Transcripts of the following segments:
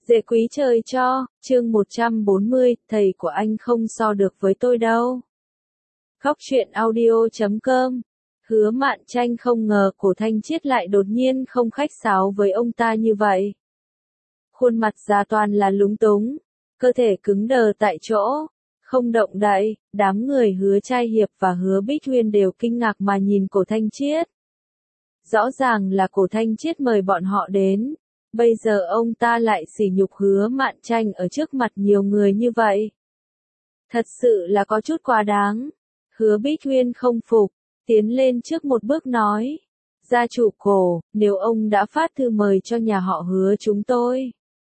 Dễ quý trời cho, chương 140, thầy của anh không so được với tôi đâu. Khóc chuyện audio.com. Hứa Mạn Tranh không ngờ Cổ Thanh Chiết lại đột nhiên không khách sáo với ông ta như vậy. Khuôn mặt già toàn là lúng túng, cơ thể cứng đờ tại chỗ, không động đậy. Đám người Hứa Trai Hiệp và Hứa Bích Huyên đều kinh ngạc mà nhìn Cổ Thanh Chiết. Rõ ràng là Cổ Thanh Chiết mời bọn họ đến. Bây giờ ông ta lại sỉ nhục Hứa Mạn Tranh ở trước mặt nhiều người như vậy. Thật sự là có chút quá đáng. Hứa Bích Huyên không phục, tiến lên trước một bước nói. Gia chủ Cổ, nếu ông đã phát thư mời cho nhà họ Hứa chúng tôi,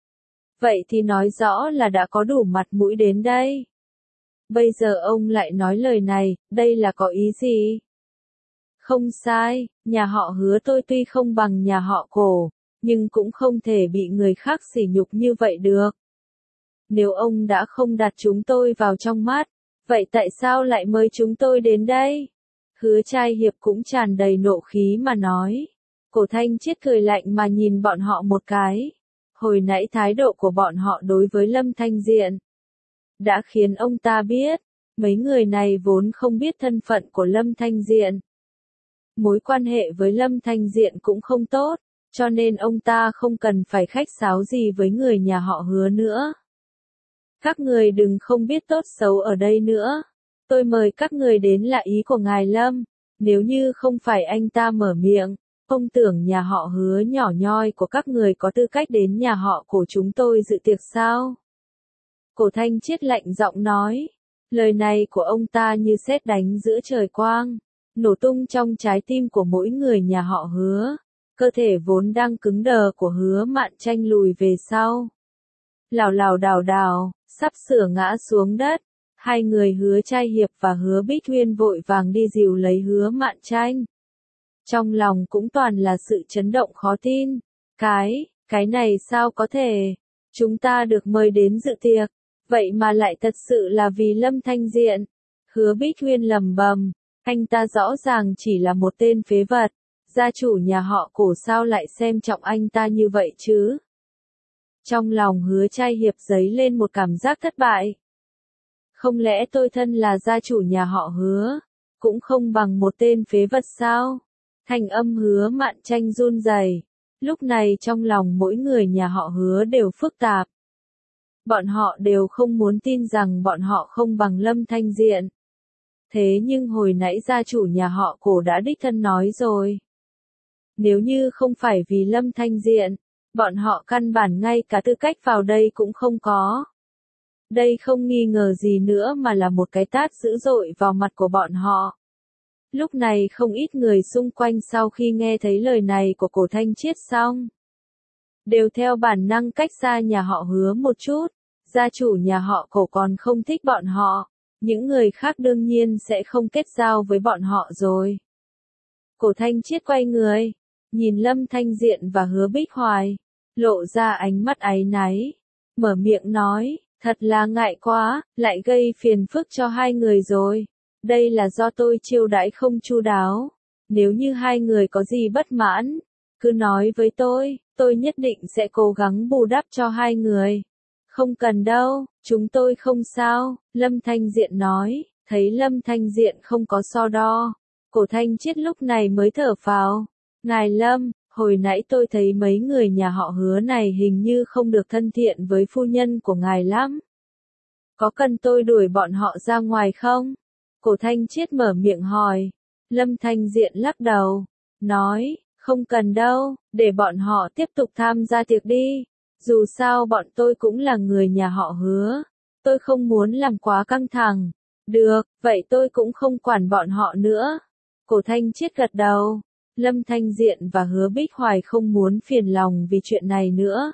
vậy thì nói rõ là đã có đủ mặt mũi đến đây. Bây giờ ông lại nói lời này, đây là có ý gì? Không sai, nhà họ Hứa tôi tuy không bằng nhà họ Cổ, nhưng cũng không thể bị người khác sỉ nhục như vậy được. Nếu ông đã không đặt chúng tôi vào trong mắt, vậy tại sao lại mời chúng tôi đến đây? Hứa Trai Hiệp cũng tràn đầy nộ khí mà nói. Cổ Thanh Chiết cười lạnh mà nhìn bọn họ một cái. Hồi nãy thái độ của bọn họ đối với Lâm Thanh Diện đã khiến ông ta biết, mấy người này vốn không biết thân phận của Lâm Thanh Diện. Mối quan hệ với Lâm Thanh Diện cũng không tốt, cho nên ông ta không cần phải khách sáo gì với người nhà họ Hứa nữa. Các người đừng không biết tốt xấu ở đây nữa. Tôi mời các người đến là ý của ngài Lâm. Nếu như không phải anh ta mở miệng, ông tưởng nhà họ Hứa nhỏ nhoi của các người có tư cách đến nhà họ của chúng tôi dự tiệc sao? Cổ Thanh Chiết lạnh giọng nói. Lời này của ông ta như sét đánh giữa trời quang, nổ tung trong trái tim của mỗi người nhà họ Hứa. Cơ thể vốn đang cứng đờ của Hứa Mạn Tranh lùi về sau. Lảo lảo đảo đảo, sắp sửa ngã xuống đất. Hai người Hứa Trai Hiệp và Hứa Bích Huyên vội vàng đi dìu lấy Hứa Mạn Tranh. Trong lòng cũng toàn là sự chấn động khó tin. Cái này sao có thể? Chúng ta được mời đến dự tiệc, vậy mà lại thật sự là vì Lâm Thanh Diện. Hứa Bích Huyên lẩm bẩm, anh ta rõ ràng chỉ là một tên phế vật. Gia chủ nhà họ Cổ sao lại xem trọng anh ta như vậy chứ? Trong lòng Hứa Trai Hiệp dấy lên một cảm giác thất bại. Không lẽ tôi thân là gia chủ nhà họ Hứa, cũng không bằng một tên phế vật sao? Thanh âm Hứa Mạn Tranh run rẩy. Lúc này trong lòng mỗi người nhà họ Hứa đều phức tạp. Bọn họ đều không muốn tin rằng bọn họ không bằng Lâm Thanh Diện. Thế nhưng hồi nãy gia chủ nhà họ Cổ đã đích thân nói rồi. Nếu như không phải vì Lâm Thanh Diện, bọn họ căn bản ngay cả tư cách vào đây cũng không có. Đây không nghi ngờ gì nữa mà là một cái tát dữ dội vào mặt của bọn họ. Lúc này không ít người xung quanh sau khi nghe thấy lời này của Cổ Thanh Chiết xong, đều theo bản năng cách xa nhà họ Hứa một chút. Gia chủ nhà họ Cổ còn không thích bọn họ, những người khác đương nhiên sẽ không kết giao với bọn họ rồi. Cổ Thanh Chiết quay người, nhìn Lâm Thanh Diện và Hứa Bích Hoài, lộ ra ánh mắt áy náy, mở miệng nói, thật là ngại quá, lại gây phiền phức cho hai người rồi. Đây là do tôi chiêu đãi không chu đáo. Nếu như hai người có gì bất mãn, cứ nói với tôi nhất định sẽ cố gắng bù đắp cho hai người. Không cần đâu, chúng tôi không sao, Lâm Thanh Diện nói. Thấy Lâm Thanh Diện không có so đo, Cổ Thanh Chiết lúc này mới thở phào. Ngài Lâm, hồi nãy tôi thấy mấy người nhà họ Hứa này hình như không được thân thiện với phu nhân của ngài lắm. Có cần tôi đuổi bọn họ ra ngoài không? Cổ Thanh Chiết mở miệng hỏi. Lâm Thanh Diện lắc đầu, nói, không cần đâu, để bọn họ tiếp tục tham gia tiệc đi. Dù sao bọn tôi cũng là người nhà họ Hứa, tôi không muốn làm quá căng thẳng. Được, vậy tôi cũng không quản bọn họ nữa. Cổ Thanh Chiết gật đầu. Lâm Thanh Diện và Hứa Bích Hoài không muốn phiền lòng vì chuyện này nữa.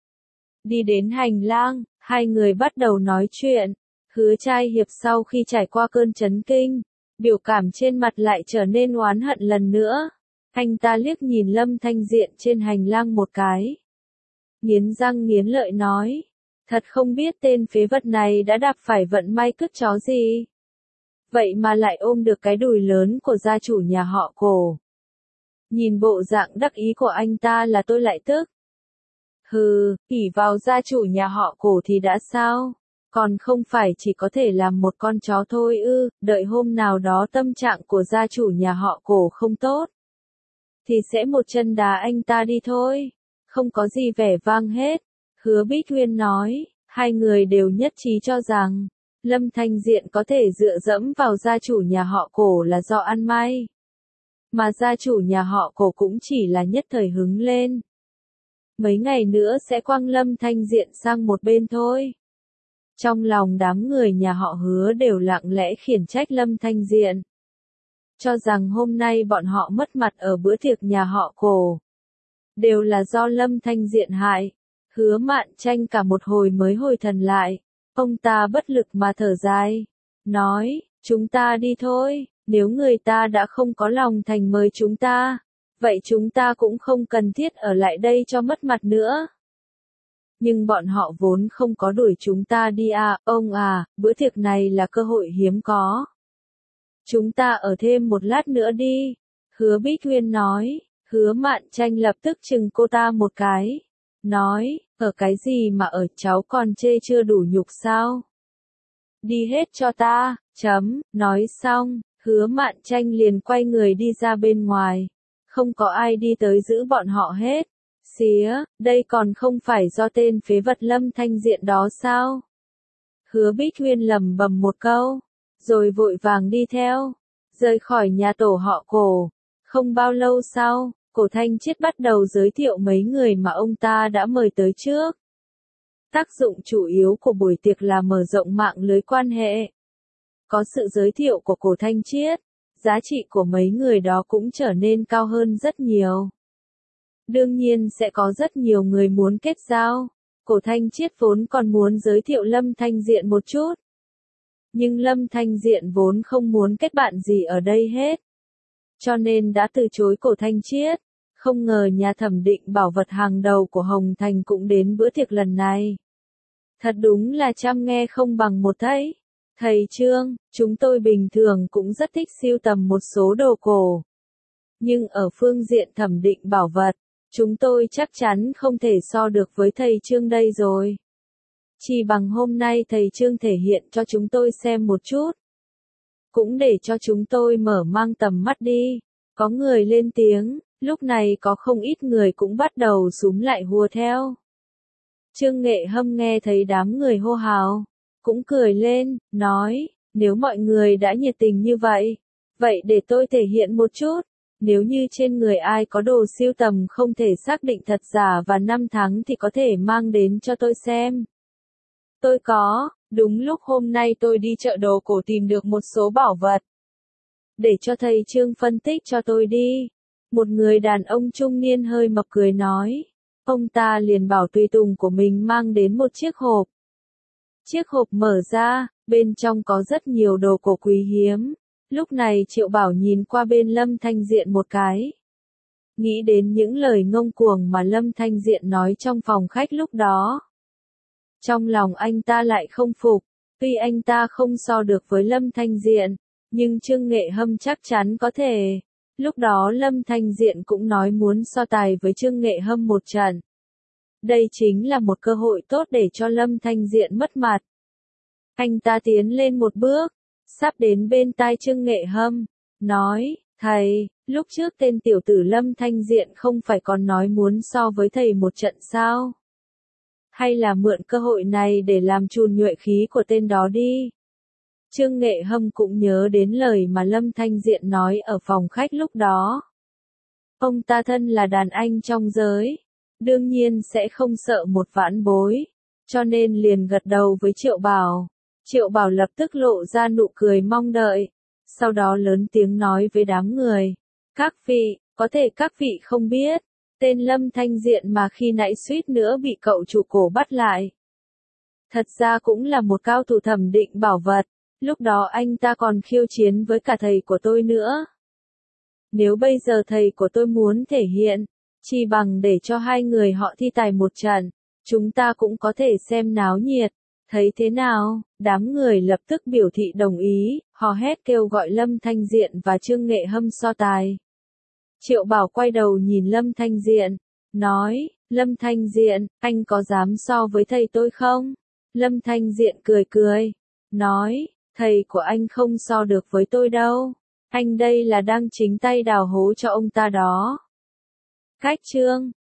Đi đến hành lang, hai người bắt đầu nói chuyện. Hứa Trai Hiệp sau khi trải qua cơn chấn kinh, biểu cảm trên mặt lại trở nên oán hận lần nữa. Anh ta liếc nhìn Lâm Thanh Diện trên hành lang một cái, nghiến răng nghiến lợi nói, thật không biết tên phế vật này đã đạp phải vận may cứt chó gì. Vậy mà lại ôm được cái đùi lớn của gia chủ nhà họ Cổ. Nhìn bộ dạng đắc ý của anh ta là tôi lại tức. Hừ, ỷ vào gia chủ nhà họ Cổ thì đã sao? Còn không phải chỉ có thể làm một con chó thôi ư, đợi hôm nào đó tâm trạng của gia chủ nhà họ Cổ không tốt. Thì sẽ một chân đá anh ta đi thôi. Không có gì vẻ vang hết. Hứa Bích Huyên nói, hai người đều nhất trí cho rằng, Lâm Thanh Diện có thể dựa dẫm vào gia chủ nhà họ Cổ là do ăn may. Mà gia chủ nhà họ Cổ cũng chỉ là nhất thời hứng lên. Mấy ngày nữa sẽ quăng Lâm Thanh Diện sang một bên thôi. Trong lòng đám người nhà họ Hứa đều lặng lẽ khiển trách Lâm Thanh Diện. Cho rằng hôm nay bọn họ mất mặt ở bữa tiệc nhà họ Cổ. Đều là do Lâm Thanh Diện hại. Hứa Mạn Tranh cả một hồi mới hồi thần lại. Ông ta bất lực mà thở dài. Nói, chúng ta đi thôi, nếu người ta đã không có lòng thành mời chúng ta. Vậy chúng ta cũng không cần thiết ở lại đây cho mất mặt nữa. Nhưng bọn họ vốn không có đuổi chúng ta đi à, ông à, bữa tiệc này là cơ hội hiếm có. Chúng ta ở thêm một lát nữa đi. Hứa Bích Huyên nói, Hứa Mạn Tranh lập tức chừng cô ta một cái. Nói, ở cái gì mà ở, cháu còn chê chưa đủ nhục sao? Đi hết cho ta, nói xong, Hứa Mạn Tranh liền quay người đi ra bên ngoài. Không có ai đi tới giữ bọn họ hết. Xía, đây còn không phải do tên phế vật Lâm Thanh Diện đó sao? Hứa Bích Huyên lẩm bẩm một câu, rồi vội vàng đi theo, rời khỏi nhà tổ họ Cổ. Không bao lâu sau, Cổ Thanh Chiết bắt đầu giới thiệu mấy người mà ông ta đã mời tới trước. Tác dụng chủ yếu của buổi tiệc là mở rộng mạng lưới quan hệ. Có sự giới thiệu của Cổ Thanh Chiết, giá trị của mấy người đó cũng trở nên cao hơn rất nhiều. Đương nhiên sẽ có rất nhiều người muốn kết giao. Cổ Thanh Chiết vốn còn muốn giới thiệu Lâm Thanh Diện một chút. Nhưng Lâm Thanh Diện vốn không muốn kết bạn gì ở đây hết. Cho nên đã từ chối Cổ Thanh Chiết. Không ngờ nhà thẩm định bảo vật hàng đầu của Hồng Thành cũng đến bữa tiệc lần này. Thật đúng là trăm nghe không bằng một thấy. Thầy Trương, chúng tôi bình thường cũng rất thích sưu tầm một số đồ cổ. Nhưng ở phương diện thẩm định bảo vật, chúng tôi chắc chắn không thể so được với thầy Trương đây rồi. Chỉ bằng hôm nay thầy Trương thể hiện cho chúng tôi xem một chút. Cũng để cho chúng tôi mở mang tầm mắt đi. Có người lên tiếng, lúc này có không ít người cũng bắt đầu xúm lại hùa theo. Trương Nghệ Hâm nghe thấy đám người hô hào, cũng cười lên, nói, nếu mọi người đã nhiệt tình như vậy, vậy để tôi thể hiện một chút. Nếu như trên người ai có đồ sưu tầm không thể xác định thật giả và năm tháng thì có thể mang đến cho tôi xem. Tôi có, đúng lúc hôm nay tôi đi chợ đồ cổ tìm được một số bảo vật. Để cho thầy Trương phân tích cho tôi đi. Một người đàn ông trung niên hơi mập cười nói. Ông ta liền bảo tùy tùng của mình mang đến một chiếc hộp. Chiếc hộp mở ra, bên trong có rất nhiều đồ cổ quý hiếm. Lúc này Triệu Bảo nhìn qua bên Lâm Thanh Diện một cái. Nghĩ đến những lời ngông cuồng mà Lâm Thanh Diện nói trong phòng khách lúc đó. Trong lòng anh ta lại không phục, tuy anh ta không so được với Lâm Thanh Diện, nhưng Trương Nghệ Hâm chắc chắn có thể. Lúc đó Lâm Thanh Diện cũng nói muốn so tài với Trương Nghệ Hâm một trận. Đây chính là một cơ hội tốt để cho Lâm Thanh Diện mất mặt. Anh ta tiến lên một bước, sắp đến bên tai Trương Nghệ Hâm, nói, thầy, lúc trước tên tiểu tử Lâm Thanh Diện không phải còn nói muốn so với thầy một trận sao? Hay là mượn cơ hội này để làm chùn nhuệ khí của tên đó đi? Trương Nghệ Hâm cũng nhớ đến lời mà Lâm Thanh Diện nói ở phòng khách lúc đó. Ông ta thân là đàn anh trong giới, đương nhiên sẽ không sợ một vãn bối, cho nên liền gật đầu với Triệu Bảo. Triệu Bảo lập tức lộ ra nụ cười mong đợi, sau đó lớn tiếng nói với đám người. Các vị, có thể các vị không biết, tên Lâm Thanh Diện mà khi nãy suýt nữa bị cậu chủ cổ bắt lại. Thật ra cũng là một cao thủ thẩm định bảo vật, lúc đó anh ta còn khiêu chiến với cả thầy của tôi nữa. Nếu bây giờ thầy của tôi muốn thể hiện, chỉ bằng để cho hai người họ thi tài một trận, chúng ta cũng có thể xem náo nhiệt. Thấy thế nào? Đám người lập tức biểu thị đồng ý, hò hét kêu gọi Lâm Thanh Diện và Trương Nghệ Hâm so tài. Triệu Bảo quay đầu nhìn Lâm Thanh Diện, nói, Lâm Thanh Diện, anh có dám so với thầy tôi không? Lâm Thanh Diện cười cười, nói, thầy của anh không so được với tôi đâu. Anh đây là đang chính tay đào hố cho ông ta đó. Cách chương